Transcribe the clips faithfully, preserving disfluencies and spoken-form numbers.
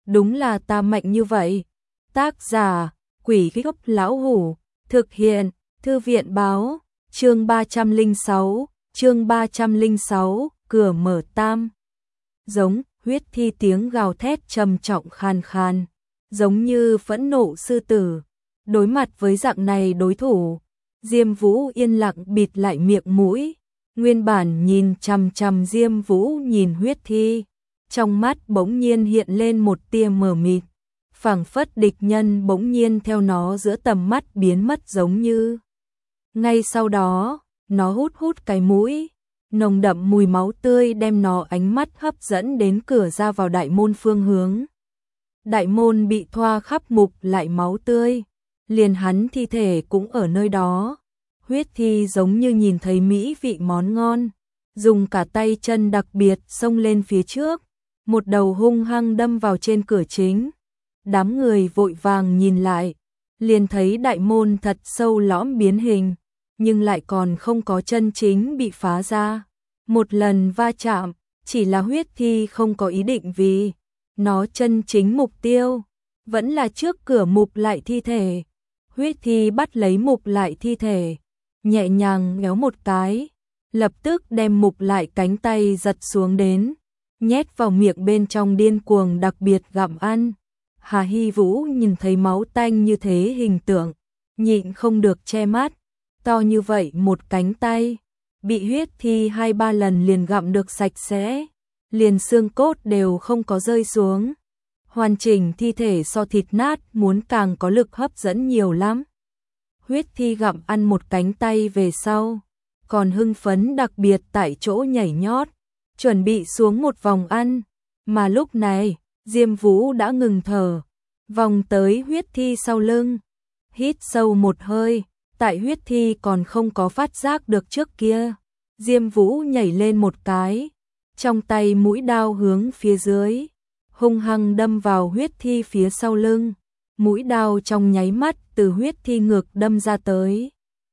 đúng là ta mạnh như vậy. Tác giả, Quỷ Gốc Lão Hủ, thực hiện, Thư viện báo, chương ba trăm lẻ sáu, chương ba trăm lẻ sáu, cửa mở tam. Giống, huyết thi tiếng gào thét trầm trọng khan khan, giống như phẫn nộ sư tử. Đối mặt với dạng này đối thủ, Diêm Vũ yên lặng bịt lại miệng mũi, nguyên bản nhìn chằm chằm Diêm Vũ nhìn huyết thi, trong mắt bỗng nhiên hiện lên một tia mờ mịt, phảng phất địch nhân bỗng nhiên theo nó giữa tầm mắt biến mất giống như. Ngay sau đó, nó hút hút cái mũi, nồng đậm mùi máu tươi đem nó ánh mắt hấp dẫn đến cửa ra vào đại môn phương hướng. Đại môn bị thoa khắp mục lại máu tươi, liền hắn thi thể cũng ở nơi đó. Huyết thi giống như nhìn thấy mỹ vị món ngon, dùng cả tay chân đặc biệt xông lên phía trước, một đầu hung hăng đâm vào trên cửa chính. Đám người vội vàng nhìn lại, liền thấy đại môn thật sâu lõm biến hình, nhưng lại còn không có chân chính bị phá ra. Một lần va chạm, chỉ là huyết thi không có ý định vì nó chân chính mục tiêu, vẫn là trước cửa mục lại thi thể. Huyết thi bắt lấy mục lại thi thể, nhẹ nhàng nhéo một cái, lập tức đem mục lại cánh tay giật xuống đến, nhét vào miệng bên trong điên cuồng đặc biệt gặm ăn. Hà Hy Vũ nhìn thấy máu tanh như thế hình tượng, nhịn không được che mắt, to như vậy một cánh tay, bị huyết thi hai ba lần liền gặm được sạch sẽ, liền xương cốt đều không có rơi xuống. Hoàn chỉnh thi thể so thịt nát muốn càng có lực hấp dẫn nhiều lắm. Huyết thi gặm ăn một cánh tay về sau, còn hưng phấn đặc biệt tại chỗ nhảy nhót, chuẩn bị xuống một vòng ăn, mà lúc này, Diêm Vũ đã ngừng thở, vòng tới huyết thi sau lưng, hít sâu một hơi, tại huyết thi còn không có phát giác được trước kia, Diêm Vũ nhảy lên một cái, trong tay mũi đao hướng phía dưới, hung hăng đâm vào huyết thi phía sau lưng, mũi đao trong nháy mắt từ huyết thi ngực đâm ra tới.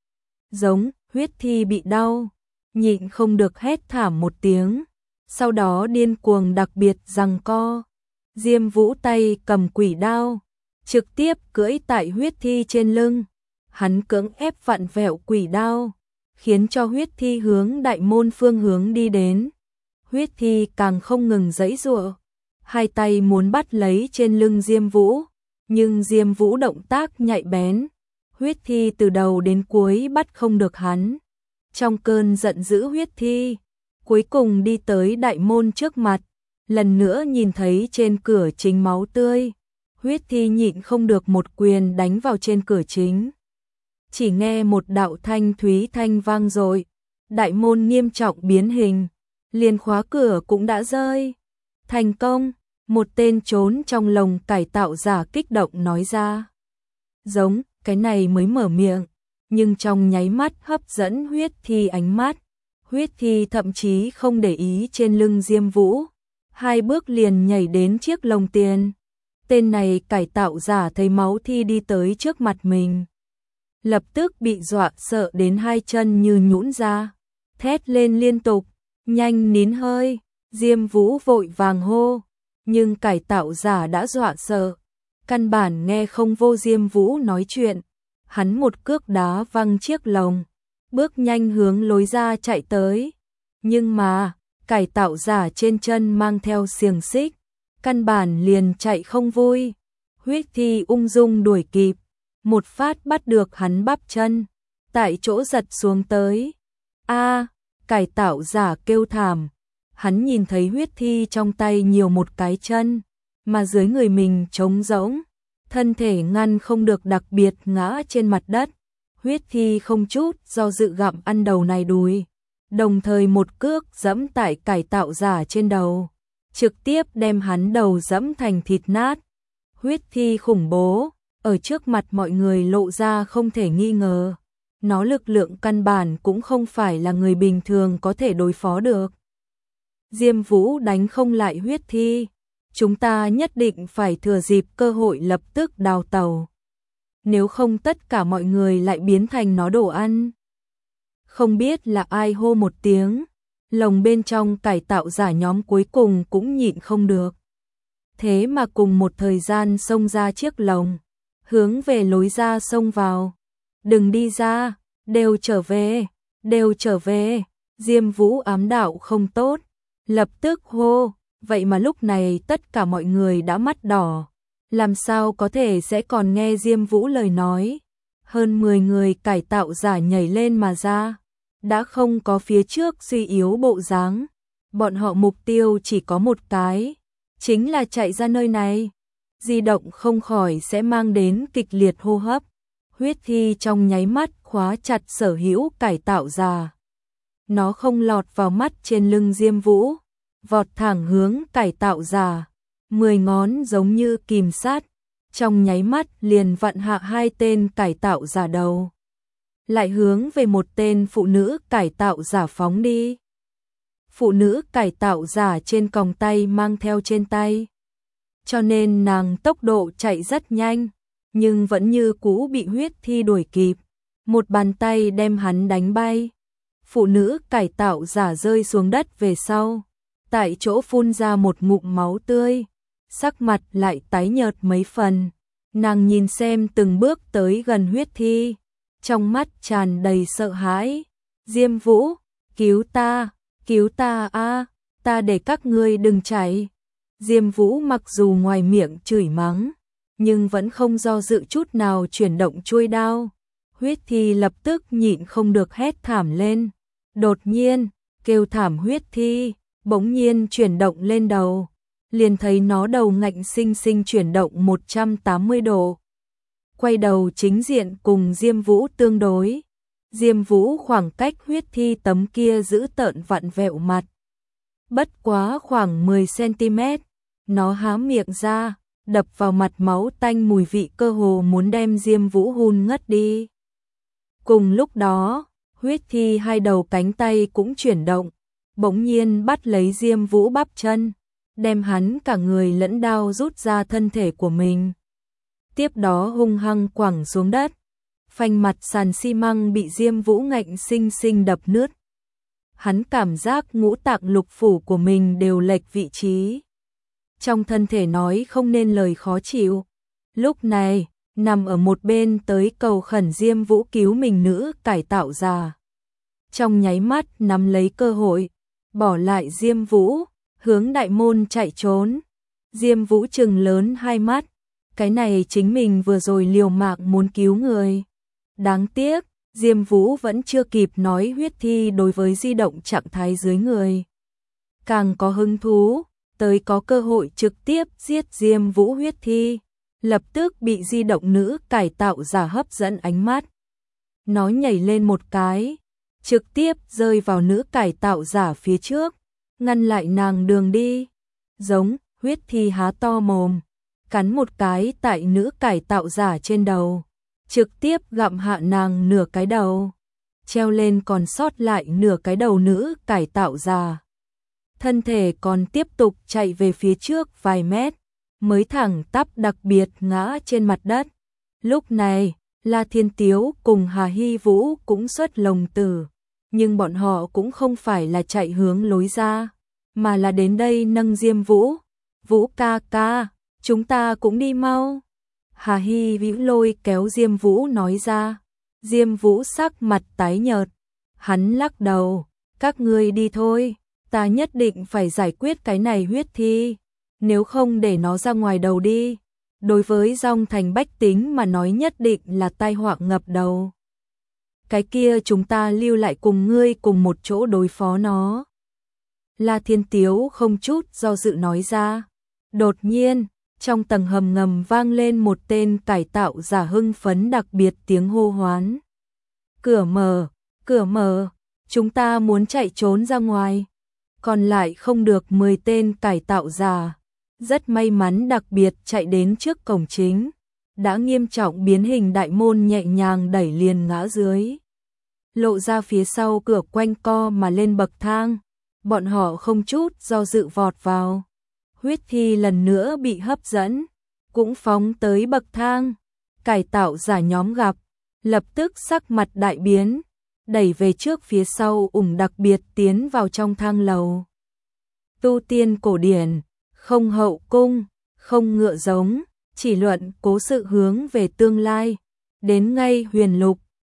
Giống, huyết thi bị đau, nhịn không được hét thảm một tiếng, sau đó điên cuồng đặc biệt giằng co. Diêm Vũ tay cầm quỷ đao, trực tiếp cưỡi tại huyết thi trên lưng, hắn cưỡng ép vặn vẹo quỷ đao, khiến cho huyết thi hướng đại môn phương hướng đi đến. Huyết thi càng không ngừng giãy giụa, hai tay muốn bắt lấy trên lưng Diêm Vũ, nhưng Diêm Vũ động tác nhạy bén, huyết thi từ đầu đến cuối bắt không được hắn. Trong cơn giận dữ huyết thi, cuối cùng đi tới đại môn trước mặt, lần nữa nhìn thấy trên cửa chính máu tươi, huyết thi nhịn không được một quyền đánh vào trên cửa chính. Chỉ nghe một đạo thanh thúy thanh vang rồi, đại môn nghiêm trọng biến hình, liền khóa cửa cũng đã rơi. Thành công, một tên trốn trong lồng cải tạo giả kích động nói ra. Giống, cái này mới mở miệng, nhưng trong nháy mắt hấp dẫn huyết thi ánh mắt. Huyết thi thậm chí không để ý trên lưng Diêm Vũ, hai bước liền nhảy đến chiếc lồng tiền. Tên này cải tạo giả thấy máu thi đi tới trước mặt mình, lập tức bị dọa sợ đến hai chân như nhũn ra, thét lên liên tục, nhanh nín hơi. Diêm Vũ vội vàng hô, nhưng cải tạo giả đã dọa sợ, căn bản nghe không vô Diêm Vũ nói chuyện. Hắn một cước đá văng chiếc lồng, bước nhanh hướng lối ra chạy tới. Nhưng mà, cải tạo giả trên chân mang theo xiềng xích, căn bản liền chạy không vui. Huyết thi ung dung đuổi kịp, một phát bắt được hắn bắp chân, tại chỗ giật xuống tới. A, cải tạo giả kêu thảm, hắn nhìn thấy huyết thi trong tay nhiều một cái chân, mà dưới người mình trống rỗng, thân thể ngăn không được đặc biệt ngã trên mặt đất. Huyết thi không chút do dự gặm ăn đầu này đùi, đồng thời một cước giẫm tại cải tạo giả trên đầu, trực tiếp đem hắn đầu giẫm thành thịt nát. Huyết thi khủng bố, ở trước mặt mọi người lộ ra không thể nghi ngờ, nó lực lượng căn bản cũng không phải là người bình thường có thể đối phó được. Diêm Vũ đánh không lại huyết thi, chúng ta nhất định phải thừa dịp cơ hội lập tức đào tẩu. Nếu không tất cả mọi người lại biến thành nó đồ ăn. Không biết là ai hô một tiếng, lồng bên trong cải tạo giả nhóm cuối cùng cũng nhịn không được. thế mà cùng một thời gian xông ra chiếc lồng, hướng về lối ra xông vào. Đừng đi ra, đều trở về, đều trở về. Diêm Vũ ám đạo không tốt, lập tức hô, vậy mà lúc này tất cả mọi người đã mắt đỏ, làm sao có thể sẽ còn nghe Diêm Vũ lời nói. Hơn mười người cải tạo giả nhảy lên mà ra, đã không có phía trước suy yếu bộ dáng, bọn họ mục tiêu chỉ có một cái, chính là chạy ra nơi này. Di động không khỏi sẽ mang đến kịch liệt hô hấp, huyết thi trong nháy mắt khóa chặt sở hữu cải tạo giả. Nó không lọt vào mắt trên lưng Diêm Vũ, vọt thẳng hướng cải tạo giả, mười ngón giống như kìm sát, trong nháy mắt liền vặn hạ hai tên cải tạo giả đầu, lại hướng về một tên phụ nữ cải tạo giả phóng đi. Phụ nữ cải tạo giả trên còng tay mang theo trên tay, cho nên nàng tốc độ chạy rất nhanh, nhưng vẫn như cũ bị huyết thi đuổi kịp, một bàn tay đem hắn đánh bay. Phụ nữ cải tạo giả rơi xuống đất về sau, tại chỗ phun ra một ngụm máu tươi, sắc mặt lại tái nhợt mấy phần. Nàng nhìn xem từng bước tới gần huyết thi, trong mắt tràn đầy sợ hãi. Diêm Vũ, cứu ta, cứu ta a, ta để các ngươi đừng chạy. Diêm Vũ mặc dù ngoài miệng chửi mắng, nhưng vẫn không do dự chút nào chuyển động chuôi đao. Huyết thi lập tức nhịn không được hét thảm lên. Đột nhiên, kêu thảm huyết thi, bỗng nhiên chuyển động lên đầu, liền thấy nó đầu ngạnh sinh sinh chuyển động một trăm tám mươi độ. Quay đầu chính diện cùng Diêm Vũ tương đối. Diêm Vũ khoảng cách huyết thi tấm kia giữ tợn vặn vẹo mặt. Bất quá khoảng mười xăng-ti-mét, nó há miệng ra, đập vào mặt máu tanh mùi vị cơ hồ muốn đem Diêm Vũ hun ngất đi. Cùng lúc đó, huyết thi hai đầu cánh tay cũng chuyển động, bỗng nhiên bắt lấy Diêm Vũ bắp chân, đem hắn cả người lẫn đao rút ra thân thể của mình. Tiếp đó hung hăng quẳng xuống đất, phanh mặt sàn xi măng bị Diêm Vũ ngạnh sinh sinh đập nứt. Hắn cảm giác ngũ tạng lục phủ của mình đều lệch vị trí. Trong thân thể nói không nên lời khó chịu. Lúc này, nằm ở một bên tới cầu khẩn Diêm Vũ cứu mình nữ cải tạo giả. Trong nháy mắt nắm lấy cơ hội, bỏ lại Diêm Vũ, hướng đại môn chạy trốn. Diêm Vũ trừng lớn hai mắt, cái này chính mình vừa rồi liều mạng muốn cứu người. Đáng tiếc, Diêm Vũ vẫn chưa kịp nói huyết thi đối với di động trạng thái dưới người. Càng có hứng thú, tới có cơ hội trực tiếp giết Diêm Vũ huyết thi, lập tức bị di động nữ cải tạo giả hấp dẫn ánh mắt. Nó nhảy lên một cái, trực tiếp rơi vào nữ cải tạo giả phía trước, ngăn lại nàng đường đi. Giống, huyết thi há to mồm, cắn một cái tại nữ cải tạo giả trên đầu, trực tiếp gặm hạ nàng nửa cái đầu, treo lên còn sót lại nửa cái đầu nữ cải tạo giả. Thân thể còn tiếp tục chạy về phía trước vài mét, mới thẳng tắp đặc biệt ngã trên mặt đất. Lúc này, La Thiên Tiếu cùng Hà Hy Vũ cũng xuất lồng tử, nhưng bọn họ cũng không phải là chạy hướng lối ra, mà là đến đây nâng Diêm Vũ. Vũ ca ca, chúng ta cũng đi mau. Hà Hy Vũ lôi kéo Diêm Vũ nói ra. Diêm Vũ sắc mặt tái nhợt, hắn lắc đầu, các ngươi đi thôi, ta nhất định phải giải quyết cái này huyết thi, nếu không để nó ra ngoài đầu đi. Đối với Dòng Thành bách tính mà nói nhất định là tai họa ngập đầu. Cái kia chúng ta lưu lại cùng ngươi cùng một chỗ đối phó nó. La Thiên Tiếu không chút do dự nói ra. Đột nhiên, trong tầng hầm ngầm vang lên một tên cải tạo giả hưng phấn đặc biệt tiếng hô hoán. Cửa mở, cửa mở, chúng ta muốn chạy trốn ra ngoài. Còn lại không được mười tên cải tạo giả, rất may mắn đặc biệt chạy đến trước cổng chính, đã nghiêm trọng biến hình đại môn nhẹ nhàng đẩy liền ngã dưới. Lộ ra phía sau cửa quanh co mà lên bậc thang, bọn họ không chút do dự vọt vào. Huyết thi lần nữa bị hấp dẫn, cũng phóng tới bậc thang. Cải tạo giả nhóm gặp, lập tức sắc mặt đại biến, đẩy về trước phía sau ủng đặc biệt tiến vào trong thang lầu. Tu tiên cổ điển, không hậu cung, không ngựa giống, chỉ luận cố sự hướng về tương lai. Đến ngay Huyền Lục,